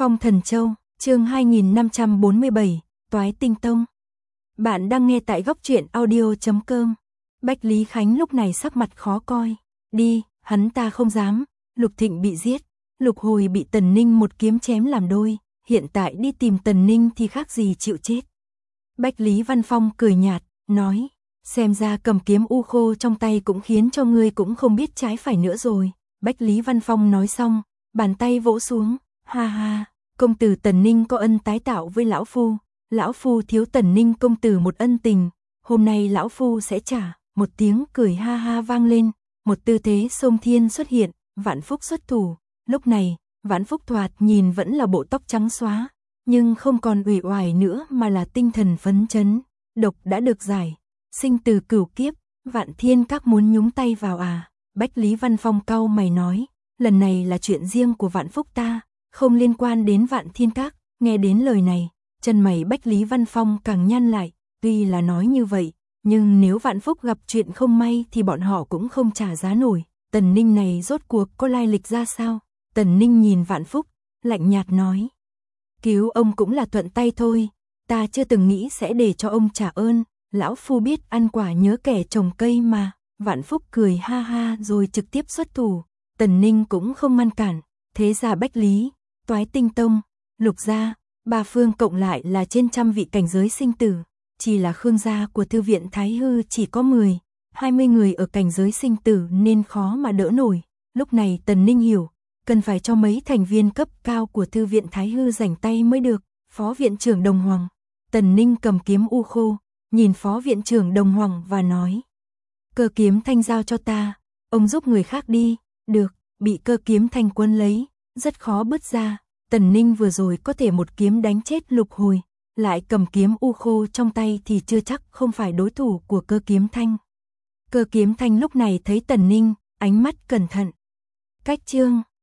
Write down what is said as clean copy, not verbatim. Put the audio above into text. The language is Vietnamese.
Phong Thần Châu, chương 2547, Toái Tinh Tông. Bạn đang nghe tại góc truyện audio.com. Bách Lý Khánh lúc này sắc mặt khó coi. Đi, hắn ta không dám. Lục Thịnh bị giết, Lục Hồi bị Tần Ninh một kiếm chém làm đôi, hiện tại đi tìm Tần Ninh thì khác gì chịu chết. Bách Lý Văn Phong cười nhạt, nói, xem ra cầm kiếm u khô trong tay cũng khiến cho ngươi cũng không biết trái phải nữa rồi. Bách Lý Văn Phong nói xong, bàn tay vỗ xuống, ha ha, công tử Tần Ninh có ân tái tạo với lão phu thiếu Tần Ninh công tử một ân tình, hôm nay lão phu sẽ trả. Một tiếng cười ha ha vang lên, một tư thế xông thiên xuất hiện, Vạn Phúc xuất thủ. Lúc này, Vạn Phúc thoạt nhìn vẫn là bộ tóc trắng xóa, nhưng không còn uể oải nữa mà là tinh thần phấn chấn. Độc đã được giải, sinh từ cửu kiếp, Vạn Thiên Các muốn nhúng tay vào à? Bách Lý Văn Phong cau mày nói, lần này là chuyện riêng của Vạn Phúc ta, không liên quan đến Vạn Thiên Các. Nghe đến lời này, chân mày Bách Lý Văn Phong càng nhăn lại, tuy là nói như vậy, nhưng nếu Vạn Phúc gặp chuyện không may thì bọn họ cũng không trả giá nổi. Tần Ninh này rốt cuộc có lai lịch ra sao? Tần Ninh nhìn Vạn Phúc, lạnh nhạt nói, cứu ông cũng là thuận tay thôi, ta chưa từng nghĩ sẽ để cho ông trả ơn, lão phu biết ăn quả nhớ kẻ trồng cây mà. Vạn Phúc cười ha ha rồi trực tiếp xuất thủ, Tần Ninh cũng không ngăn cản. Thế ra Bách Lý, Toái Tinh Tông, Lục gia, ba phương cộng lại là trên 100 vị cảnh giới sinh tử, chỉ là Khương gia của Thư viện Thái Hư chỉ có 20 người ở cảnh giới sinh tử nên khó mà đỡ nổi. Lúc này Tần Ninh hiểu, cần phải cho mấy thành viên cấp cao của Thư viện Thái Hư rảnh tay mới được. Phó viện trưởng Đồng Hoàng, Tần Ninh cầm kiếm u khô, nhìn phó viện trưởng Đồng Hoàng và nói, Cơ Kiếm Thanh giao cho ta, ông giúp người khác đi. Được. Bị Cơ Kiếm Thanh quân lấy, rất khó bứt ra. Tần Ninh vừa rồi có thể một kiếm đánh chết Lục Hồi, lại cầm kiếm u khô trong tay thì chưa chắc không phải đối thủ của Cơ Kiếm Thanh. Cơ Kiếm Thanh lúc này thấy Tần Ninh, ánh mắt cẩn thận. Cách chương